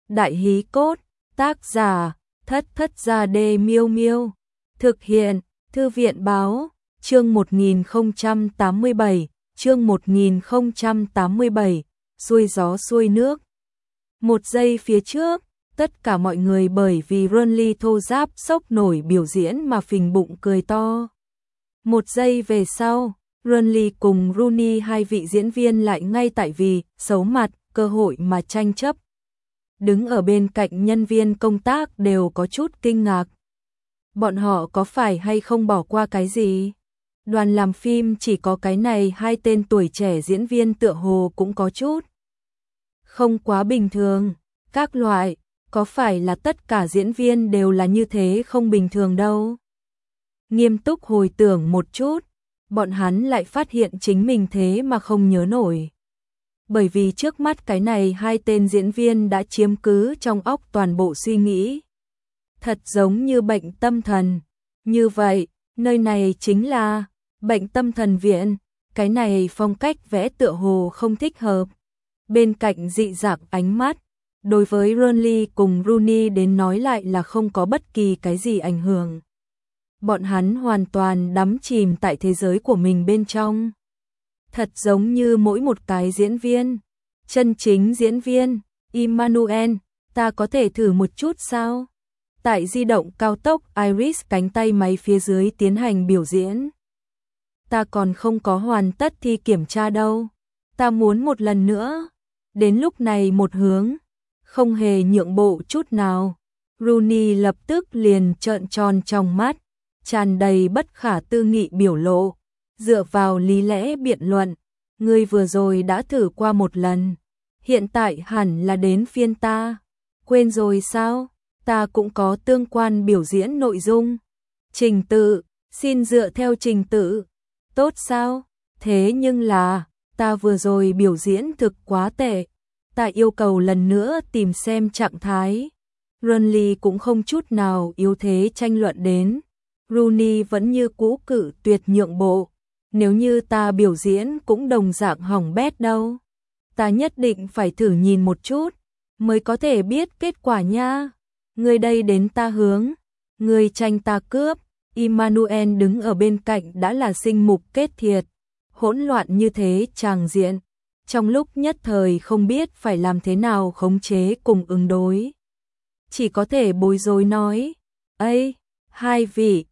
Đại hí cốt, tác giả, Thất Thất Gia Đê Miêu Miêu. Thực hiện, Thư viện báo, chương 1087, chương 1087, xuôi gió xuôi nước. Một giây phía trước, tất cả mọi người bởi vì Runly thô ráp sốc nổi biểu diễn mà phình bụng cười to. Một giây về sau, Runly cùng Rooney hai vị diễn viên lại ngay tại vì xấu mặt, cơ hội mà tranh chấp. Đứng ở bên cạnh nhân viên công tác đều có chút kinh ngạc. Bọn họ có phải hay không bỏ qua cái gì? Đoàn làm phim chỉ có cái này hai tên tuổi trẻ diễn viên tựa hồ cũng có chút không quá bình thường. Các loại, có phải là tất cả diễn viên đều là như thế không bình thường đâu? Nghiêm túc hồi tưởng một chút, bọn hắn lại phát hiện chính mình thế mà không nhớ nổi. Bởi vì trước mắt cái này hai tên diễn viên đã chiếm cứ trong óc toàn bộ suy nghĩ. Thật giống như bệnh tâm thần. Như vậy, nơi này chính là bệnh tâm thần viện. Cái này phong cách vẽ tựa hồ không thích hợp. Bên cạnh dị dạng ánh mắt, đối với Runly cùng Rooney đến nói lại là không có bất kỳ cái gì ảnh hưởng. Bọn hắn hoàn toàn đắm chìm tại thế giới của mình bên trong. Thật giống như mỗi một cái diễn viên. Chân chính diễn viên, Emmanuel, ta có thể thử một chút sao? Tại di động cao tốc Iris cánh tay máy phía dưới tiến hành biểu diễn. Ta còn không có hoàn tất thi kiểm tra đâu. Ta muốn một lần nữa. Đến lúc này một hướng, không hề nhượng bộ chút nào. Rooney lập tức liền trợn tròn trong mắt, tràn đầy bất khả tư nghị biểu lộ. Dựa vào lý lẽ biện luận, ngươi vừa rồi đã thử qua một lần. Hiện tại hẳn là đến phiên ta. Quên rồi sao? Ta cũng có tương quan biểu diễn nội dung. Trình tự, xin dựa theo trình tự. Tốt sao? Thế nhưng là, ta vừa rồi biểu diễn thực quá tệ. Ta yêu cầu lần nữa tìm xem trạng thái. Runly cũng không chút nào yếu thế tranh luận đến. Rooney vẫn như cũ cự tuyệt nhượng bộ. Nếu như ta biểu diễn cũng đồng dạng hỏng bét đâu. Ta nhất định phải thử nhìn một chút, mới có thể biết kết quả nha. Người đây đến ta hướng, người tranh ta cướp. Emmanuel đứng ở bên cạnh đã là sinh mục kết thiệt. Hỗn loạn như thế tràng diện. Trong lúc nhất thời không biết phải làm thế nào khống chế cùng ứng đối. Chỉ có thể bối rối nói, ây, hai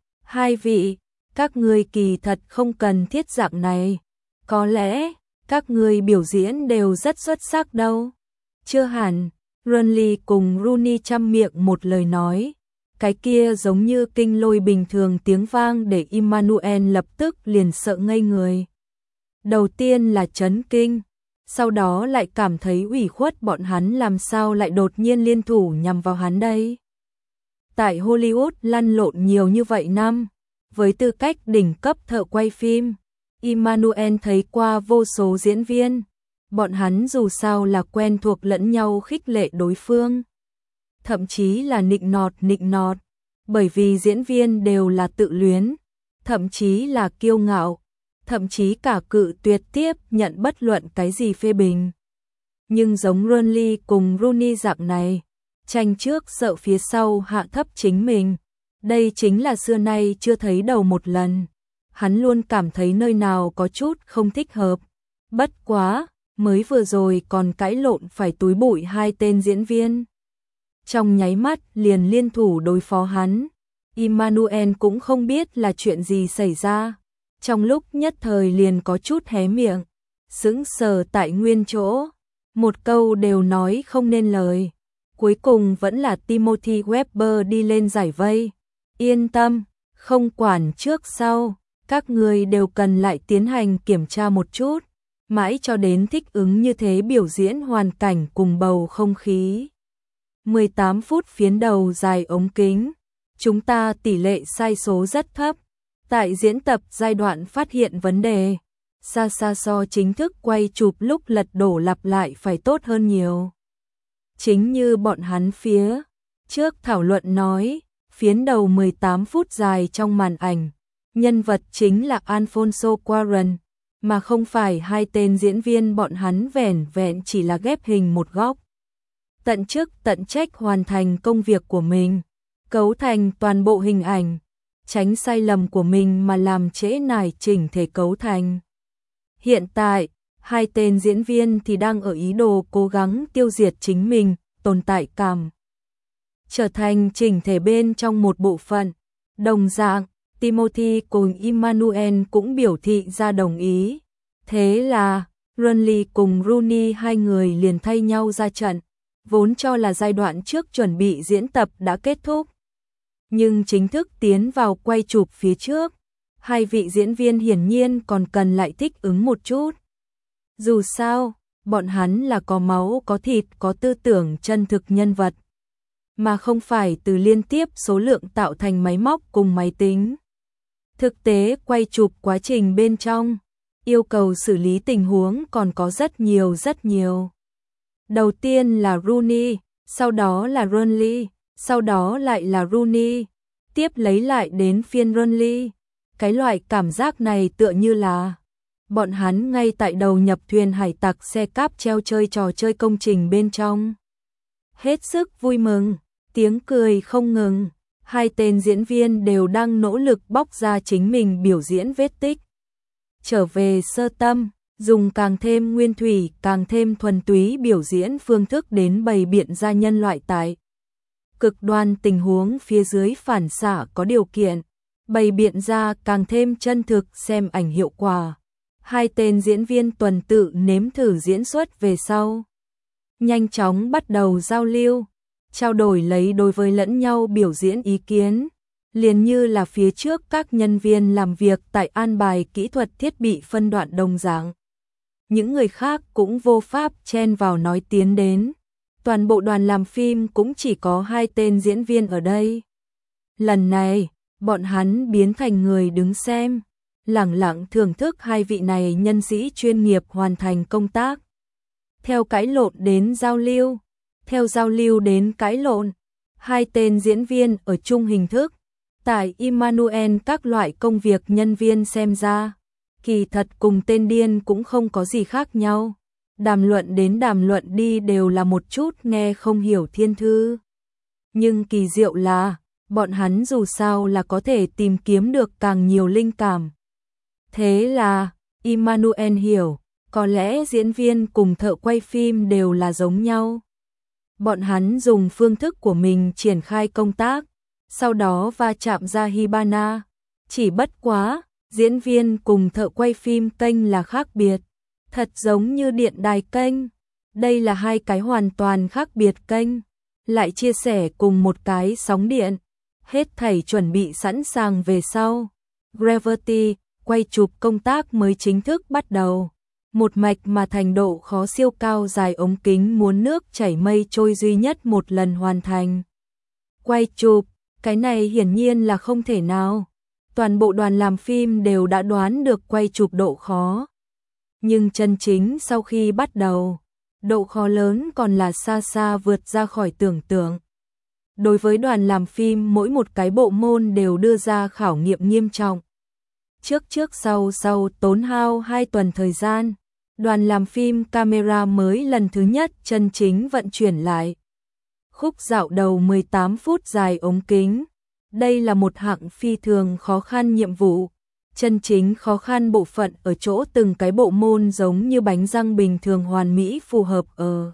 vị, các ngươi kỳ thật không cần thiết dạng này. Có lẽ, các ngươi biểu diễn đều rất xuất sắc đâu. Chưa hẳn, Runly cùng Rooney chăm miệng một lời nói. Cái kia giống như kinh lôi bình thường tiếng vang để Emmanuel lập tức liền sợ ngây người. Đầu tiên là chấn kinh, sau đó lại cảm thấy ủy khuất bọn hắn làm sao lại đột nhiên liên thủ nhằm vào hắn đây. Tại Hollywood lăn lộn nhiều như vậy năm, với tư cách đỉnh cấp thợ quay phim, Emmanuel thấy qua vô số diễn viên. Bọn hắn dù sao là quen thuộc lẫn nhau khích lệ đối phương. Thậm chí là nịnh nọt, bởi vì diễn viên đều là tự luyến, thậm chí là kiêu ngạo, thậm chí cả cự tuyệt tiếp nhận bất luận cái gì phê bình. Nhưng giống Runly cùng Rooney dạng này, tranh trước sợ phía sau hạ thấp chính mình. Đây chính là xưa nay chưa thấy đầu một lần. Hắn luôn cảm thấy nơi nào có chút không thích hợp. Bất quá, mới vừa rồi còn cãi lộn phải túi bụi hai tên diễn viên. Trong nháy mắt liền liên thủ đối phó hắn. Emmanuel cũng không biết là chuyện gì xảy ra. Trong lúc nhất thời liền có chút hé miệng, sững sờ tại nguyên chỗ. Một câu đều nói không nên lời. Cuối cùng vẫn là Timothy Webber đi lên giải vây. Yên tâm, không quản trước sau, các người đều cần lại tiến hành kiểm tra một chút, mãi cho đến thích ứng như thế biểu diễn hoàn cảnh cùng bầu không khí. 18 phút phiến đầu dài ống kính, chúng ta tỷ lệ sai số rất thấp. Tại diễn tập giai đoạn phát hiện vấn đề, xa xa so chính thức quay chụp lúc lật đổ lặp lại phải tốt hơn nhiều. Chính như bọn hắn phía trước thảo luận nói, phiến đầu 18 phút dài trong màn ảnh, nhân vật chính là Alfonso Cuarón, mà không phải hai tên diễn viên bọn hắn vẻn vẹn chỉ là ghép hình một góc. tận chức tận trách hoàn thành công việc của mình, cấu thành toàn bộ hình ảnh, tránh sai lầm của mình mà làm trễ nải chỉnh thể cấu thành. Hiện tại, hai tên diễn viên thì đang ở ý đồ cố gắng tiêu diệt chính mình, tồn tại cảm, trở thành chỉnh thể bên trong một bộ phận. Đồng dạng, Timothy cùng Emmanuel cũng biểu thị ra đồng ý. Thế là, Renly cùng Rooney hai người liền thay nhau ra trận, vốn cho là giai đoạn trước chuẩn bị diễn tập đã kết thúc. Nhưng chính thức tiến vào quay chụp phía trước, hai vị diễn viên hiển nhiên còn cần lại thích ứng một chút. Dù sao, bọn hắn là có máu có thịt có tư tưởng chân thực nhân vật, mà không phải từ liên tiếp số lượng tạo thành máy móc cùng máy tính. Thực tế quay chụp quá trình bên trong, yêu cầu xử lý tình huống còn có rất nhiều. Đầu tiên là Rooney, sau đó là Renly, sau đó lại là Rooney, tiếp lấy lại đến phiên Renly. Cái loại cảm giác này tựa như là bọn hắn ngay tại đầu nhập thuyền hải tặc xe cáp treo chơi trò chơi công trình bên trong. Hết sức vui mừng, tiếng cười không ngừng, hai tên diễn viên đều đang nỗ lực bóc ra chính mình biểu diễn vết tích. Trở về sơ tâm, dùng càng thêm nguyên thủy, càng thêm thuần túy biểu diễn phương thức đến bày biện ra nhân loại tại cực đoan tình huống phía dưới phản xạ có điều kiện, bày biện ra càng thêm chân thực xem ảnh hiệu quả. Hai tên diễn viên tuần tự nếm thử diễn xuất về sau, nhanh chóng bắt đầu giao lưu, trao đổi lấy đối với lẫn nhau biểu diễn ý kiến, liền như là phía trước các nhân viên làm việc tại an bài kỹ thuật thiết bị phân đoạn đồng dạng. Những người khác cũng vô pháp chen vào nói tiến đến. Toàn bộ đoàn làm phim cũng chỉ có hai tên diễn viên ở đây. Lần này, bọn hắn biến thành người đứng xem, lẳng lặng thưởng thức hai vị này nhân sĩ chuyên nghiệp hoàn thành công tác. Theo cãi lộn đến giao lưu, theo giao lưu đến cãi lộn, hai tên diễn viên ở chung hình thức. Tại Emmanuel các loại công việc nhân viên xem ra, kỳ thật cùng tên điên cũng không có gì khác nhau. Đàm luận đến đàm luận đi đều là một chút nghe không hiểu thiên thư. Nhưng kỳ diệu là, bọn hắn dù sao là có thể tìm kiếm được càng nhiều linh cảm. Thế là, Emmanuel hiểu, có lẽ diễn viên cùng thợ quay phim đều là giống nhau. Bọn hắn dùng phương thức của mình triển khai công tác, sau đó va chạm ra Hibana. Chỉ bất quá, diễn viên cùng thợ quay phim kênh là khác biệt. Thật giống như điện đài kênh. Đây là hai cái hoàn toàn khác biệt kênh, lại chia sẻ cùng một cái sóng điện. Hết thảy chuẩn bị sẵn sàng về sau. Gravity, quay chụp công tác mới chính thức bắt đầu. Một mạch mà thành độ khó siêu cao dài ống kính muốn nước chảy mây trôi duy nhất một lần hoàn thành. Quay chụp, cái này hiển nhiên là không thể nào. Toàn bộ đoàn làm phim đều đã đoán được quay chụp độ khó. Nhưng chân chính sau khi bắt đầu, độ khó lớn còn là xa xa vượt ra khỏi tưởng tượng. Đối với đoàn làm phim mỗi một cái bộ môn đều đưa ra khảo nghiệm nghiêm trọng. Trước sau tốn hao 2 tuần thời gian, đoàn làm phim camera mới lần thứ nhất chân chính vận chuyển lại. Khúc dạo đầu 18 phút dài ống kính. Đây là một hạng phi thường khó khăn nhiệm vụ. Chân chính khó khăn bộ phận ở chỗ từng cái bộ môn giống như bánh răng bình thường hoàn mỹ phù hợp ở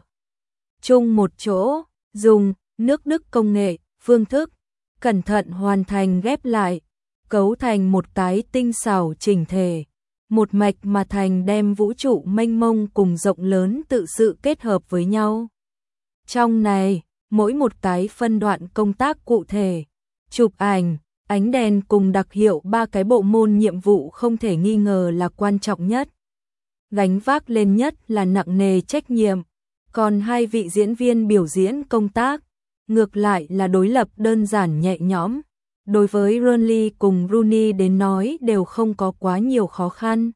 chung một chỗ, dùng nước Đức công nghệ, phương thức, cẩn thận hoàn thành ghép lại, cấu thành một cái tinh xảo chỉnh thể, một mạch mà thành đem vũ trụ mênh mông cùng rộng lớn tự sự kết hợp với nhau. Trong này, mỗi một cái phân đoạn công tác cụ thể, chụp ảnh, ánh đèn cùng đặc hiệu 3 cái bộ môn nhiệm vụ không thể nghi ngờ là quan trọng nhất. Gánh vác lên nhất là nặng nề trách nhiệm, còn hai vị diễn viên biểu diễn công tác, ngược lại là đối lập đơn giản nhẹ nhõm. Đối với Renly cùng Rooney đến nói đều không có quá nhiều khó khăn.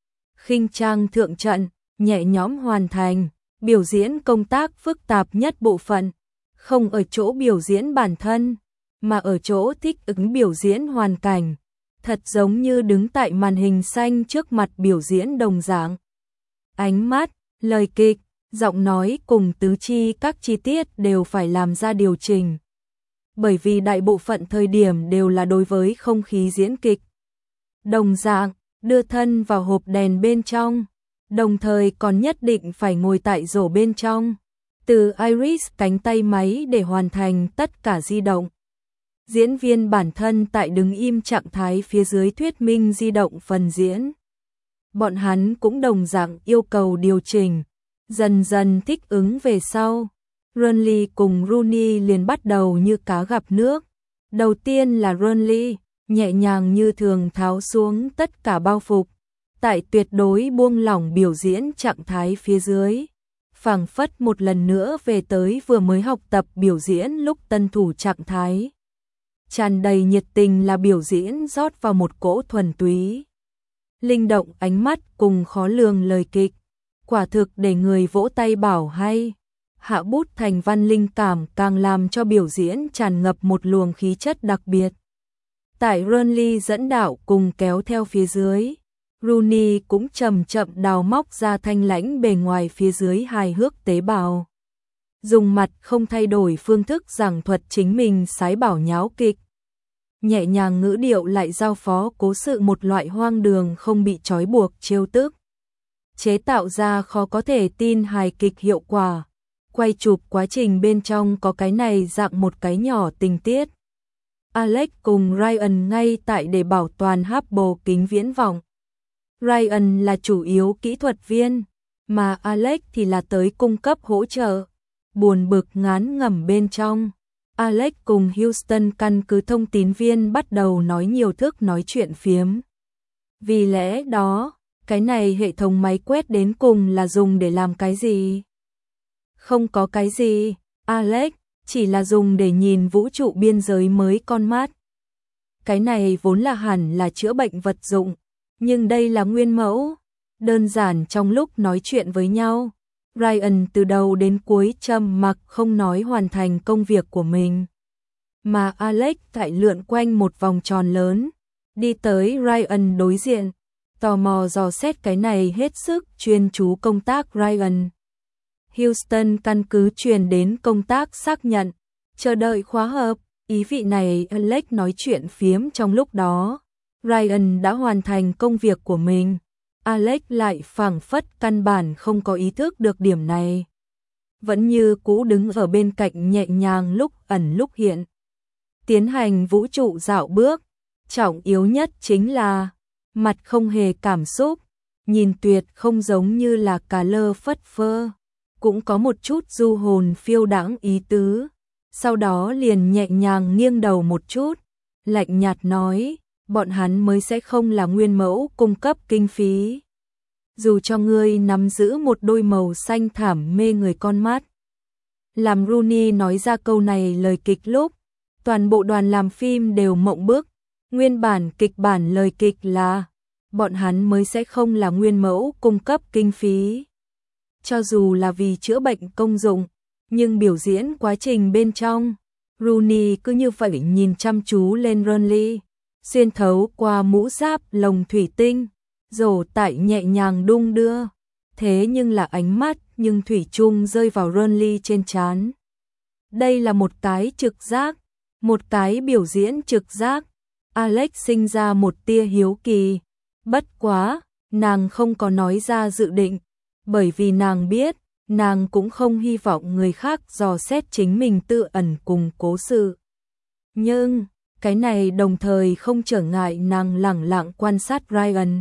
Khinh trang thượng trận, nhẹ nhõm hoàn thành, biểu diễn công tác phức tạp nhất bộ phận, không ở chỗ biểu diễn bản thân, mà ở chỗ thích ứng biểu diễn hoàn cảnh, thật giống như đứng tại màn hình xanh trước mặt biểu diễn đồng dạng. Ánh mắt, lời kịch, Giọng nói cùng tứ chi các chi tiết đều phải làm ra điều chỉnh. Bởi vì đại bộ phận thời điểm đều là đối với không khí diễn kịch. Đồng dạng, đưa thân vào hộp đèn bên trong, đồng thời còn nhất định phải ngồi tại rổ bên trong. Từ iris cánh tay máy để hoàn thành tất cả di động. Diễn viên bản thân tại đứng im trạng thái phía dưới thuyết minh di động phần diễn. Bọn hắn cũng đồng dạng yêu cầu điều chỉnh, dần dần thích ứng về sau. Renly cùng Rooney liền bắt đầu như cá gặp nước. Đầu tiên là Renly, nhẹ nhàng như thường tháo xuống tất cả bao phục, tại tuyệt đối buông lỏng biểu diễn trạng thái phía dưới. Phảng phất một lần nữa về tới vừa mới học tập biểu diễn lúc tân thủ trạng thái. Tràn đầy nhiệt tình là biểu diễn rót vào một cỗ thuần túy. Linh động ánh mắt cùng khó lường lời kịch, quả thực để người vỗ tay bảo hay. Hạ bút thành văn linh cảm càng làm cho biểu diễn tràn ngập một luồng khí chất đặc biệt. Tại Renly dẫn đạo cùng kéo theo phía dưới, Rooney cũng chậm chậm đào móc ra thanh lãnh bề ngoài phía dưới hài hước tế bào. Dùng mặt không thay đổi phương thức giảng thuật chính mình sái bảo nháo kịch. Nhẹ nhàng ngữ điệu lại giao phó cố sự một loại hoang đường không bị trói buộc trêu tức. Chế tạo ra khó có thể tin hài kịch hiệu quả. Quay chụp quá trình bên trong có cái này dạng một cái nhỏ tình tiết. Alex cùng Ryan ngay tại để bảo toàn Hubble kính viễn vọng. Ryan là chủ yếu kỹ thuật viên, mà Alex thì là tới cung cấp hỗ trợ. Buồn bực ngán ngẩm bên trong, Alex cùng Houston căn cứ thông tín viên bắt đầu nói nhiều thức nói chuyện phiếm. Vì lẽ đó, cái này hệ thống máy quét đến cùng là dùng để làm cái gì? Không có cái gì, Alex, chỉ là dùng để nhìn vũ trụ biên giới mới con mắt. Cái này vốn là hẳn là chữa bệnh vật dụng, nhưng đây là nguyên mẫu. Đơn giản trong lúc nói chuyện với nhau, Ryan từ đầu đến cuối trầm mặc không nói hoàn thành công việc của mình. Mà Alex tại lượn quanh một vòng tròn lớn, đi tới Ryan đối diện, tò mò dò xét cái này hết sức chuyên chú công tác Ryan. Houston căn cứ truyền đến công tác xác nhận, chờ đợi khóa hợp, ý vị này Alex nói chuyện phiếm trong lúc đó. Ryan đã hoàn thành công việc của mình, Alex lại phảng phất căn bản không có ý thức được điểm này. Vẫn như cũ đứng ở bên cạnh nhẹ nhàng lúc ẩn lúc hiện. Tiến hành vũ trụ dạo bước, trọng yếu nhất chính là mặt không hề cảm xúc, nhìn tuyệt không giống như là cà lơ phất phơ, cũng có một chút du hồn phiêu đãng ý tứ. Sau đó liền nhẹ nhàng nghiêng đầu một chút, lạnh nhạt nói, bọn hắn mới sẽ không là nguyên mẫu cung cấp kinh phí. Dù cho ngươi nắm giữ một đôi màu xanh thẳm mê người con mắt. Làm Rooney nói ra câu này lời kịch lúc, toàn bộ đoàn làm phim đều mộng bức. Nguyên bản kịch bản lời kịch là, bọn hắn mới sẽ không là nguyên mẫu cung cấp kinh phí. Cho dù là vì chữa bệnh công dụng, nhưng biểu diễn quá trình bên trong, Rooney cứ như vậy nhìn chăm chú lên Renly, xuyên thấu qua mũ giáp lồng thủy tinh, rổ tại nhẹ nhàng đung đưa. Thế nhưng là ánh mắt nhưng thủy chung rơi vào Renly trên trán. Đây là một cái trực giác, một cái biểu diễn trực giác. Alex sinh ra một tia hiếu kỳ, bất quá, nàng không có nói ra dự định, bởi vì nàng biết, nàng cũng không hy vọng người khác dò xét chính mình tự ẩn cùng cố sự. Nhưng, cái này đồng thời không trở ngại nàng lẳng lặng quan sát Ryan.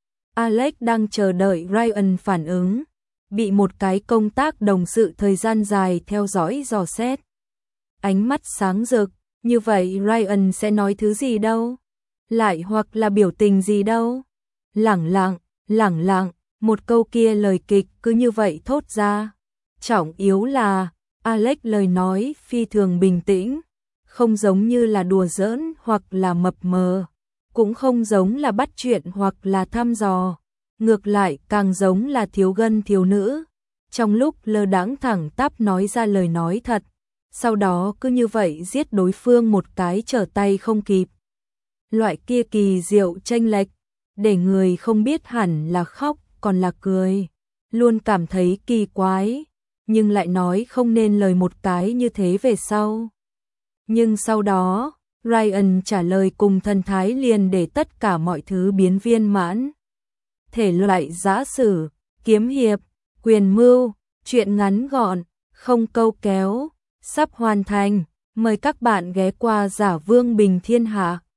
Alex đang chờ đợi Ryan phản ứng, bị một cái công tác đồng sự thời gian dài theo dõi dò xét. Ánh mắt sáng rực, như vậy Ryan sẽ nói thứ gì đâu? Lại hoặc là biểu tình gì đâu? Lẳng lặng, một câu kia lời kịch cứ như vậy thốt ra. Trọng yếu là, Alex lời nói phi thường bình tĩnh, không giống như là đùa giỡn hoặc là mập mờ, cũng không giống là bắt chuyện hoặc là thăm dò, ngược lại càng giống là thiếu gân thiếu nữ. Trong lúc lơ đãng thẳng tắp nói ra lời nói thật, sau đó cứ như vậy giết đối phương một cái trở tay không kịp. Loại kia kỳ diệu chênh lệch, để người không biết hẳn là khóc còn là cười. luôn cảm thấy kỳ quái, nhưng lại nói không nên lời một cái như thế về sau. Nhưng sau đó, Ryan trả lời cùng thần thái liền để tất cả mọi thứ biến viên mãn. Thể loại giã sử, kiếm hiệp, quyền mưu, truyện ngắn gọn, không câu kéo, sắp hoàn thành. Mời các bạn ghé qua Giả Vương Bình Thiên Hạ.